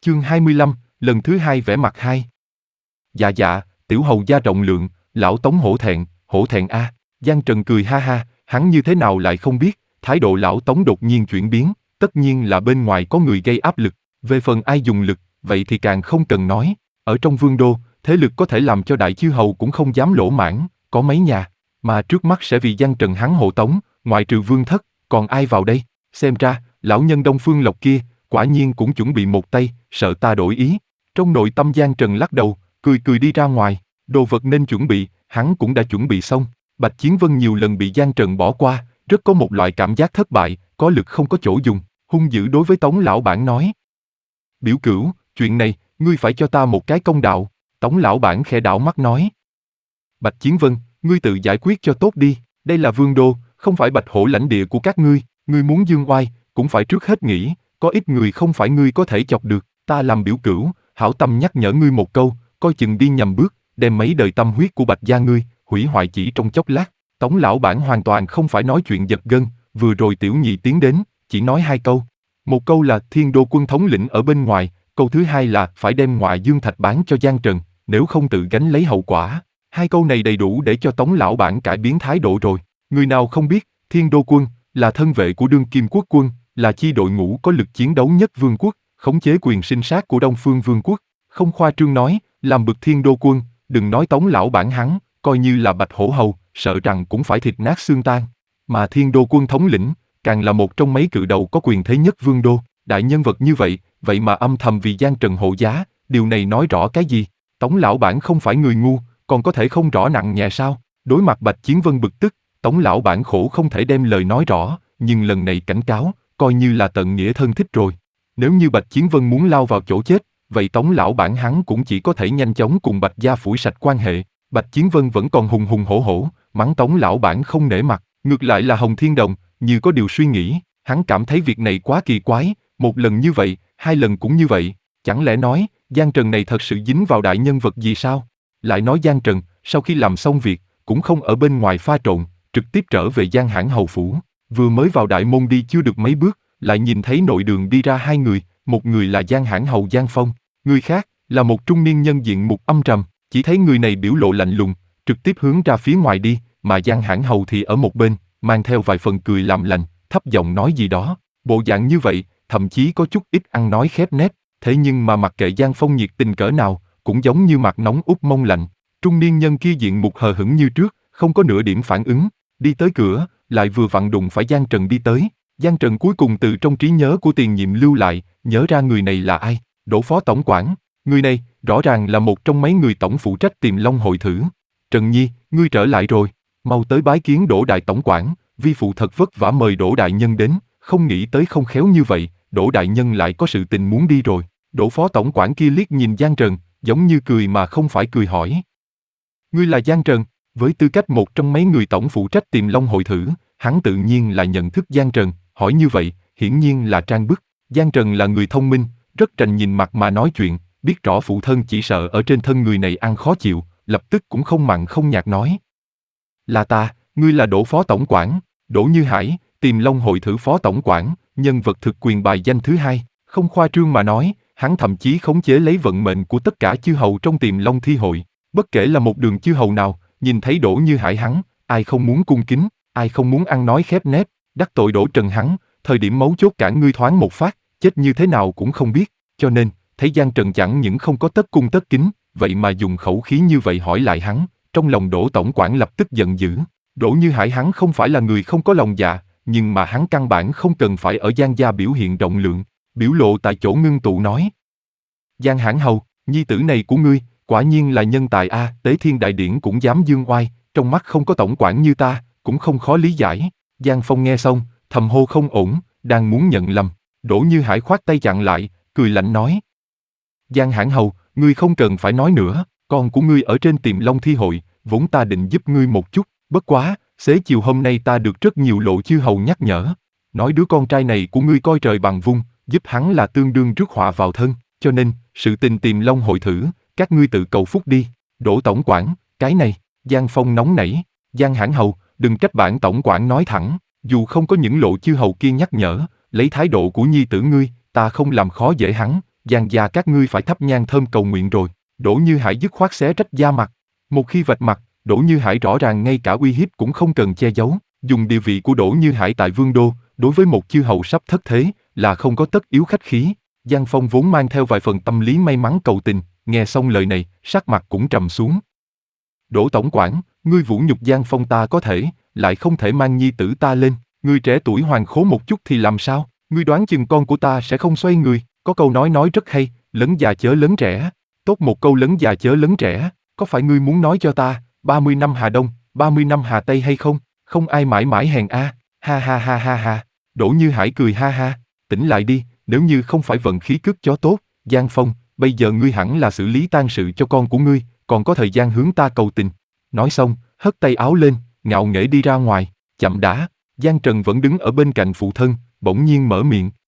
Chương 25, lần thứ hai vẽ mặt hai. Dạ dạ, tiểu hầu gia rộng lượng, lão Tống hổ thẹn a. Giang Trần cười ha ha, hắn như thế nào lại không biết, thái độ lão Tống đột nhiên chuyển biến, tất nhiên là bên ngoài có người gây áp lực, về phần ai dùng lực, vậy thì càng không cần nói, ở trong vương đô, thế lực có thể làm cho đại chư hầu cũng không dám lỗ mãng, có mấy nhà, mà trước mắt sẽ vì Giang Trần hắn hộ Tống, ngoại trừ Vương Thất, còn ai vào đây, xem ra, lão nhân Đông Phương Lộc kia, quả nhiên cũng chuẩn bị một tay, sợ ta đổi ý. Trong nội tâm Giang Trần lắc đầu, cười cười đi ra ngoài, đồ vật nên chuẩn bị, hắn cũng đã chuẩn bị xong. Bạch Chiến Vân nhiều lần bị Giang Trần bỏ qua, rất có một loại cảm giác thất bại, có lực không có chỗ dùng, hung dữ đối với Tống lão bản nói. Biểu cửu, chuyện này, ngươi phải cho ta một cái công đạo. Tống lão bản khẽ đảo mắt nói. Bạch Chiến Vân, ngươi tự giải quyết cho tốt đi, đây là vương đô, không phải Bạch Hổ lãnh địa của các ngươi muốn dương oai, cũng phải trước hết nghĩ, có ít người không phải ngươi có thể chọc được, ta làm biểu cửu, hảo tâm nhắc nhở ngươi một câu, coi chừng đi nhầm bước, đem mấy đời tâm huyết của Bạch gia ngươi, hủy hoại chỉ trong chốc lát. Tống lão bản hoàn toàn không phải nói chuyện giật gân, vừa rồi tiểu nhị tiến đến, chỉ nói hai câu. Một câu là Thiên Đô quân thống lĩnh ở bên ngoài, câu thứ hai là phải đem Ngoại Dương Thạch bán cho Giang Trần, nếu không tự gánh lấy hậu quả. Hai câu này đầy đủ để cho Tống lão bản cải biến thái độ rồi. Người nào không biết, Thiên Đô quân là thân vệ của đương kim quốc quân, là chi đội ngũ có lực chiến đấu nhất vương quốc, khống chế quyền sinh sát của Đông Phương Vương quốc. Không khoa trương nói, làm bực Thiên Đô quân, đừng nói Tống lão bản hắn, coi như là Bạch Hổ hầu, sợ rằng cũng phải thịt nát xương tan. Mà Thiên Đô quân thống lĩnh, càng là một trong mấy cự đầu có quyền thế nhất vương đô, đại nhân vật như vậy, vậy mà âm thầm vì Giang Trần hộ giá, điều này nói rõ cái gì? Tống lão bản không phải người ngu, còn có thể không rõ nặng nhẹ sao? Đối mặt Bạch Chiến Vân bực tức, Tống lão bản khổ không thể đem lời nói rõ, nhưng lần này cảnh cáo, coi như là tận nghĩa thân thích rồi. Nếu như Bạch Chiến Vân muốn lao vào chỗ chết, vậy Tống lão bản hắn cũng chỉ có thể nhanh chóng cùng Bạch gia phủi sạch quan hệ. Bạch Chiến Vân vẫn còn hùng hùng hổ hổ, mắng Tống lão bản không nể mặt, ngược lại là Hồng Thiên Đồng, như có điều suy nghĩ, hắn cảm thấy việc này quá kỳ quái, một lần như vậy, hai lần cũng như vậy, chẳng lẽ nói, Giang Trần này thật sự dính vào đại nhân vật gì sao? Lại nói Giang Trần, sau khi làm xong việc, cũng không ở bên ngoài pha trộn, trực tiếp trở về Giang Hãn hầu phủ, vừa mới vào đại môn đi chưa được mấy bước, lại nhìn thấy nội đường đi ra hai người, một người là Giang Hãn hầu Giang Phong, người khác là một trung niên nhân diện mục âm trầm, chỉ thấy người này biểu lộ lạnh lùng, trực tiếp hướng ra phía ngoài đi, mà Giang Hãn hầu thì ở một bên, mang theo vài phần cười làm lành, thấp giọng nói gì đó, bộ dạng như vậy, thậm chí có chút ít ăn nói khép nép, thế nhưng mà mặc kệ Giang Phong nhiệt tình cỡ nào, cũng giống như mặt nóng út mông lạnh. Trung niên nhân kia diện mục hờ hững như trước, không có nửa điểm phản ứng, đi tới cửa, lại vừa vặn đụng phải Giang Trần đi tới. Giang Trần cuối cùng từ trong trí nhớ của tiền nhiệm lưu lại, nhớ ra người này là ai, Đỗ phó tổng quản. Người này, rõ ràng là một trong mấy người tổng phụ trách Tiềm Long hội thử. Trần Nhi, ngươi trở lại rồi, mau tới bái kiến Đỗ đại tổng quản, vi phụ thật vất vả mời Đỗ đại nhân đến, không nghĩ tới không khéo như vậy, Đỗ đại nhân lại có sự tình muốn đi rồi. Đỗ phó tổng quản kia liếc nhìn Giang Trần, giống như cười mà không phải cười hỏi. Ngươi là Giang Trần, với tư cách một trong mấy người tổng phụ trách Tiềm Long hội thử, hắn tự nhiên là nhận thức Giang Trần, hỏi như vậy, hiển nhiên là trang bức. Giang Trần là người thông minh, rất trành nhìn mặt mà nói chuyện, biết rõ phụ thân chỉ sợ ở trên thân người này ăn khó chịu, lập tức cũng không mặn không nhạt nói. Là ta, ngươi là Đỗ phó tổng quản, Đỗ Như Hải, Tiềm Long hội thử phó tổng quản, nhân vật thực quyền bài danh thứ hai, không khoa trương mà nói, hắn thậm chí khống chế lấy vận mệnh của tất cả chư hầu trong Tiềm Long thi hội, bất kể là một đường chư hầu nào, nhìn thấy Đỗ Như Hải hắn, ai không muốn cung kính, ai không muốn ăn nói khép nép, đắc tội Đỗ Trần hắn, thời điểm mấu chốt cản ngươi thoáng một phát, chết như thế nào cũng không biết, cho nên, thấy Giang Trần chẳng những không có tất cung tất kính, vậy mà dùng khẩu khí như vậy hỏi lại hắn, trong lòng Đỗ tổng quản lập tức giận dữ. Đỗ Như Hải hắn không phải là người không có lòng dạ, nhưng mà hắn căn bản không cần phải ở Giang gia biểu hiện rộng lượng, biểu lộ tại chỗ ngưng tụ nói. Giang Hãn hầu, nhi tử này của ngươi, quả nhiên là nhân tài a, Tế Thiên đại điển cũng dám dương oai, trong mắt không có tổng quản như ta, cũng không khó lý giải. Giang Phong nghe xong, thầm hô không ổn, đang muốn nhận lầm, Đỗ Như Hải khoát tay chặn lại, cười lạnh nói. Giang Hãn hầu, ngươi không cần phải nói nữa, con của ngươi ở trên Tiềm Long thi hội, vốn ta định giúp ngươi một chút, bất quá, xế chiều hôm nay ta được rất nhiều lộ chư hầu nhắc nhở, nói đứa con trai này của ngươi coi trời bằng vung, giúp hắn là tương đương rước họa vào thân, cho nên, sự tình Tiềm Long hội thử, các ngươi tự cầu phúc đi. Đỗ tổng quản, cái này, Giang Phong nóng nảy, Giang Hãn hầu, đừng trách bản tổng quản nói thẳng, dù không có những lộ chư hầu kia nhắc nhở, lấy thái độ của nhi tử ngươi, ta không làm khó dễ hắn, Giang gia các ngươi phải thắp nhang thơm cầu nguyện rồi. Đỗ Như Hải dứt khoát xé rách da mặt. Một khi vạch mặt, Đỗ Như Hải rõ ràng ngay cả uy hiếp cũng không cần che giấu. Dùng địa vị của Đỗ Như Hải tại Vương Đô, đối với một chư hầu sắp thất thế, là không có tất yếu khách khí. Giang Phong vốn mang theo vài phần tâm lý may mắn cầu tình, nghe xong lời này, sắc mặt cũng trầm xuống. Đỗ tổng quản, ngươi vũ nhục Giang Phong ta có thể, lại không thể mang nhi tử ta lên. Ngươi trẻ tuổi hoàng khố một chút thì làm sao? Ngươi đoán chừng con của ta sẽ không xoay người. Có câu nói rất hay, lớn già chớ lớn trẻ. Tốt một câu lớn già chớ lớn trẻ. Có phải ngươi muốn nói cho ta, 30 năm Hà Đông, 30 năm Hà Tây hay không? Không ai mãi mãi hèn a. Ha ha ha ha ha. Đỗ Như Hải cười ha ha. Tỉnh lại đi, nếu như không phải vận khí cướp chó tốt, Giang Phong, bây giờ ngươi hẳn là xử lý tang sự cho con của ngươi, còn có thời gian hướng ta cầu tình. Nói xong, hất tay áo lên, ngạo nghễ đi ra ngoài. Chậm đã. Giang Trần vẫn đứng ở bên cạnh phụ thân, bỗng nhiên mở miệng,